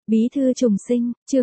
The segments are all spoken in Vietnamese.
Bí thư trùng sinh, chương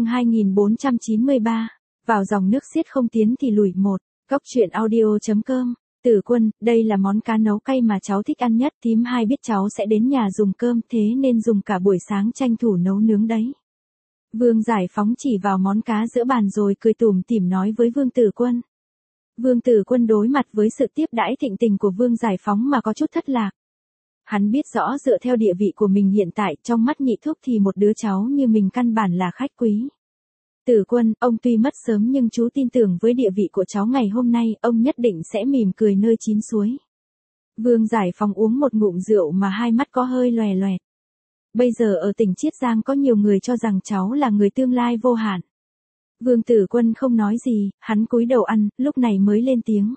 2493. Vào dòng nước xiết không tiến thì lùi một. Góc truyện audio.com. Tử Quân, đây là món cá nấu cay mà cháu thích ăn nhất. Thím hai biết cháu sẽ đến nhà dùng cơm, thế nên dùng cả buổi sáng tranh thủ nấu nướng đấy. Vương Giải Phóng chỉ vào món cá giữa bàn rồi cười tủm tỉm nói với Vương Tử Quân. Vương Tử Quân đối mặt với sự tiếp đãi thịnh tình của Vương Giải Phóng mà có chút thất lạc. Hắn biết rõ dựa theo địa vị của mình hiện tại, trong mắt Nhị Thúc thì một đứa cháu như mình căn bản là khách quý. Tử Quân, ông tuy mất sớm nhưng chú tin tưởng với địa vị của cháu ngày hôm nay, ông nhất định sẽ mỉm cười nơi chín suối. Vương Giải Phóng uống một ngụm rượu mà hai mắt có hơi lòe loẹt. Bây giờ ở tỉnh Chiết Giang có nhiều người cho rằng cháu là người tương lai vô hạn. Vương Tử Quân không nói gì, hắn cúi đầu ăn, lúc này mới lên tiếng.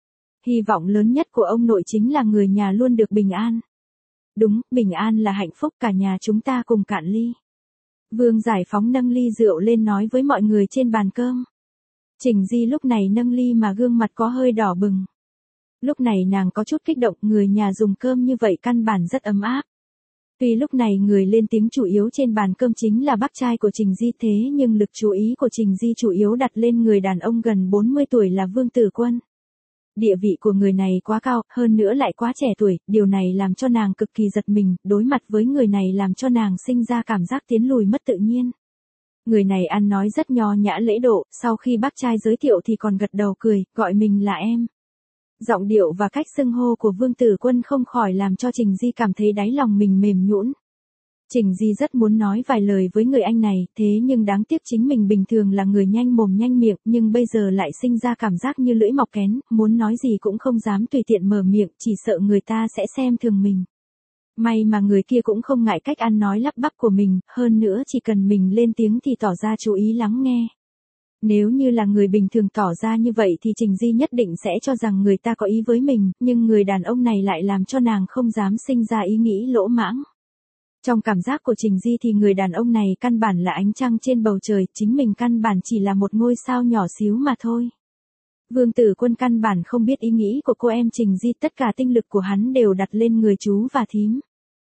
Hy vọng lớn nhất của ông nội chính là người nhà luôn được bình an. Đúng, bình an là hạnh phúc, cả nhà chúng ta cùng cạn ly. Vương Giải Phóng nâng ly rượu lên nói với mọi người trên bàn cơm. Trình Di lúc này nâng ly mà gương mặt có hơi đỏ bừng. Lúc này nàng có chút kích động, người nhà dùng cơm như vậy căn bản rất ấm áp. Tuy lúc này người lên tiếng chủ yếu trên bàn cơm chính là bác trai của Trình Di, thế nhưng lực chú ý của Trình Di chủ yếu đặt lên người đàn ông gần 40 tuổi là Vương Tử Quân. Địa vị của người này quá cao, hơn nữa lại quá trẻ tuổi, điều này làm cho nàng cực kỳ giật mình, đối mặt với người này làm cho nàng sinh ra cảm giác tiến lùi mất tự nhiên. Người này ăn nói rất nho nhã lễ độ, sau khi bác trai giới thiệu thì còn gật đầu cười, gọi mình là em. Giọng điệu và cách xưng hô của Vương Tử Quân không khỏi làm cho Trình Di cảm thấy đáy lòng mình mềm nhũn. Trình Di rất muốn nói vài lời với người anh này, thế nhưng đáng tiếc chính mình bình thường là người nhanh mồm nhanh miệng, nhưng bây giờ lại sinh ra cảm giác như lưỡi mọc kén, muốn nói gì cũng không dám tùy tiện mở miệng, chỉ sợ người ta sẽ xem thường mình. May mà người kia cũng không ngại cách ăn nói lắp bắp của mình, hơn nữa chỉ cần mình lên tiếng thì tỏ ra chú ý lắng nghe. Nếu như là người bình thường tỏ ra như vậy thì Trình Di nhất định sẽ cho rằng người ta có ý với mình, nhưng người đàn ông này lại làm cho nàng không dám sinh ra ý nghĩ lỗ mãng. Trong cảm giác của Trình Di thì người đàn ông này căn bản là ánh trăng trên bầu trời, chính mình căn bản chỉ là một ngôi sao nhỏ xíu mà thôi. Vương Tử Quân căn bản không biết ý nghĩ của cô em Trình Di, tất cả tinh lực của hắn đều đặt lên người chú và thím.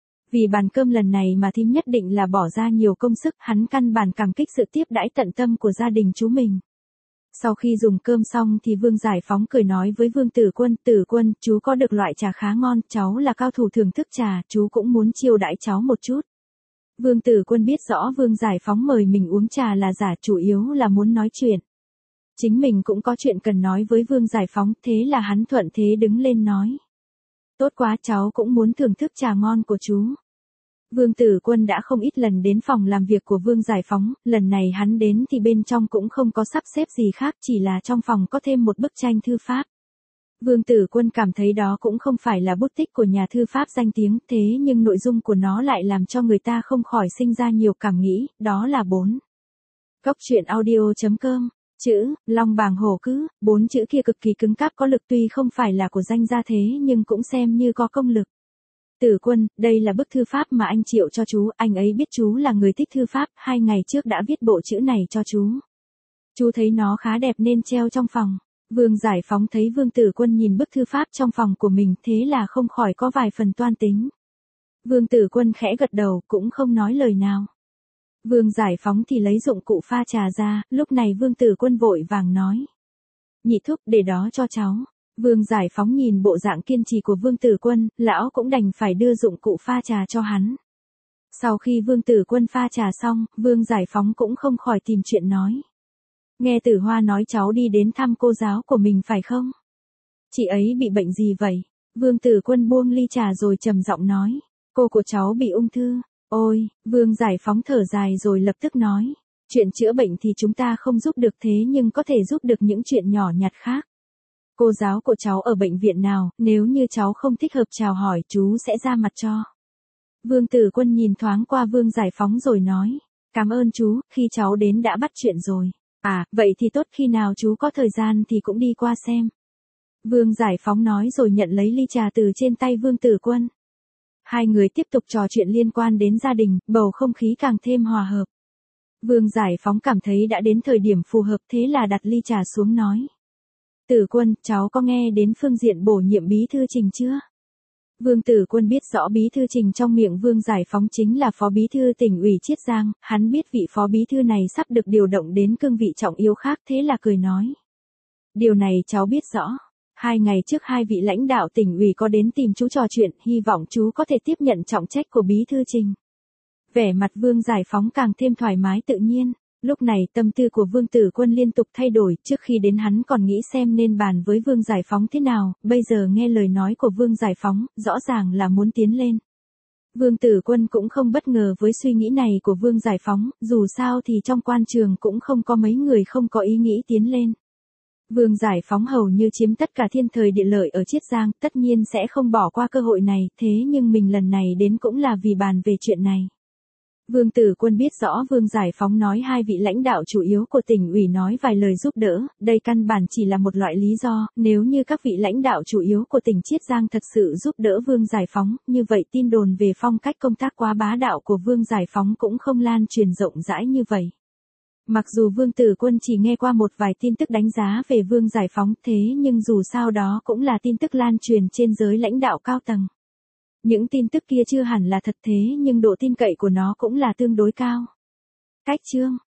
Vì bàn cơm lần này mà thím nhất định là bỏ ra nhiều công sức, hắn căn bản cảm kích sự tiếp đãi tận tâm của gia đình chú mình. Sau khi dùng cơm xong thì Vương Giải Phóng cười nói với Vương Tử Quân, chú có được loại trà khá ngon, cháu là cao thủ thưởng thức trà, chú cũng muốn chiêu đãi cháu một chút. Vương Tử Quân biết rõ Vương Giải Phóng mời mình uống trà là giả, chủ yếu là muốn nói chuyện. Chính mình cũng có chuyện cần nói với Vương Giải Phóng, thế là hắn thuận thế đứng lên nói. Tốt quá, cháu cũng muốn thưởng thức trà ngon của chú. Vương Tử Quân đã không ít lần đến phòng làm việc của Vương Giải Phóng, lần này hắn đến thì bên trong cũng không có sắp xếp gì khác, chỉ là trong phòng có thêm một bức tranh thư pháp. Vương Tử Quân cảm thấy đó cũng không phải là bút tích của nhà thư pháp danh tiếng, thế nhưng nội dung của nó lại làm cho người ta không khỏi sinh ra nhiều cảm nghĩ, đó là 4. Góc truyện audio.com. Chữ, long bàng hổ cứ, 4 chữ kia cực kỳ cứng cáp có lực, tuy không phải là của danh gia thế nhưng cũng xem như có công lực. Tử Quân, đây là bức thư pháp mà anh Triệu cho chú, anh ấy biết chú là người thích thư pháp, 2 ngày trước đã viết bộ chữ này cho chú. Chú thấy nó khá đẹp nên treo trong phòng. Vương Giải Phóng thấy Vương Tử Quân nhìn bức thư pháp trong phòng của mình, thế là không khỏi có vài phần toan tính. Vương Tử Quân khẽ gật đầu, cũng không nói lời nào. Vương Giải Phóng thì lấy dụng cụ pha trà ra, lúc này Vương Tử Quân vội vàng nói. Nhị Thúc, để đó cho cháu. Vương Giải Phóng nhìn bộ dạng kiên trì của Vương Tử Quân, lão cũng đành phải đưa dụng cụ pha trà cho hắn. Sau khi Vương Tử Quân pha trà xong, Vương Giải Phóng cũng không khỏi tìm chuyện nói. Nghe Tử Hoa nói cháu đi đến thăm cô giáo của mình phải không? Chị ấy bị bệnh gì vậy? Vương Tử Quân buông ly trà rồi trầm giọng nói. Cô của cháu bị ung thư. Ôi, Vương Giải Phóng thở dài rồi lập tức nói. Chuyện chữa bệnh thì chúng ta không giúp được, thế nhưng có thể giúp được những chuyện nhỏ nhặt khác. Cô giáo của cháu ở bệnh viện nào, nếu như cháu không thích hợp chào hỏi chú sẽ ra mặt cho. Vương Tử Quân nhìn thoáng qua Vương Giải Phóng rồi nói. Cảm ơn chú, khi cháu đến đã bắt chuyện rồi. À, vậy thì tốt, khi nào chú có thời gian thì cũng đi qua xem. Vương Giải Phóng nói rồi nhận lấy ly trà từ trên tay Vương Tử Quân. Hai người tiếp tục trò chuyện liên quan đến gia đình, bầu không khí càng thêm hòa hợp. Vương Giải Phóng cảm thấy đã đến thời điểm phù hợp, thế là đặt ly trà xuống nói. Tử Quân, cháu có nghe đến phương diện bổ nhiệm bí thư Trình chưa? Vương Tử Quân biết rõ bí thư Trình trong miệng Vương Giải Phóng chính là phó bí thư tỉnh ủy Chiết Giang, hắn biết vị phó bí thư này sắp được điều động đến cương vị trọng yếu khác, thế là cười nói. Điều này cháu biết rõ. 2 ngày trước 2 vị lãnh đạo tỉnh ủy có đến tìm chú trò chuyện, hy vọng chú có thể tiếp nhận trọng trách của bí thư Trình. Vẻ mặt Vương Giải Phóng càng thêm thoải mái tự nhiên. Lúc này tâm tư của Vương Tử Quân liên tục thay đổi, trước khi đến hắn còn nghĩ xem nên bàn với Vương Giải Phóng thế nào, bây giờ nghe lời nói của Vương Giải Phóng, rõ ràng là muốn tiến lên. Vương Tử Quân cũng không bất ngờ với suy nghĩ này của Vương Giải Phóng, dù sao thì trong quan trường cũng không có mấy người không có ý nghĩ tiến lên. Vương Giải Phóng hầu như chiếm tất cả thiên thời địa lợi ở Chiết Giang, tất nhiên sẽ không bỏ qua cơ hội này, thế nhưng mình lần này đến cũng là vì bàn về chuyện này. Vương Tử Quân biết rõ Vương Giải Phóng nói 2 vị lãnh đạo chủ yếu của tỉnh ủy nói vài lời giúp đỡ, đây căn bản chỉ là một loại lý do, nếu như các vị lãnh đạo chủ yếu của tỉnh Chiết Giang thật sự giúp đỡ Vương Giải Phóng, như vậy tin đồn về phong cách công tác quá bá đạo của Vương Giải Phóng cũng không lan truyền rộng rãi như vậy. Mặc dù Vương Tử Quân chỉ nghe qua một vài tin tức đánh giá về Vương Giải Phóng, thế nhưng dù sao đó cũng là tin tức lan truyền trên giới lãnh đạo cao tầng. Những tin tức kia chưa hẳn là thật thế nhưng độ tin cậy của nó cũng là tương đối cao. Cách chương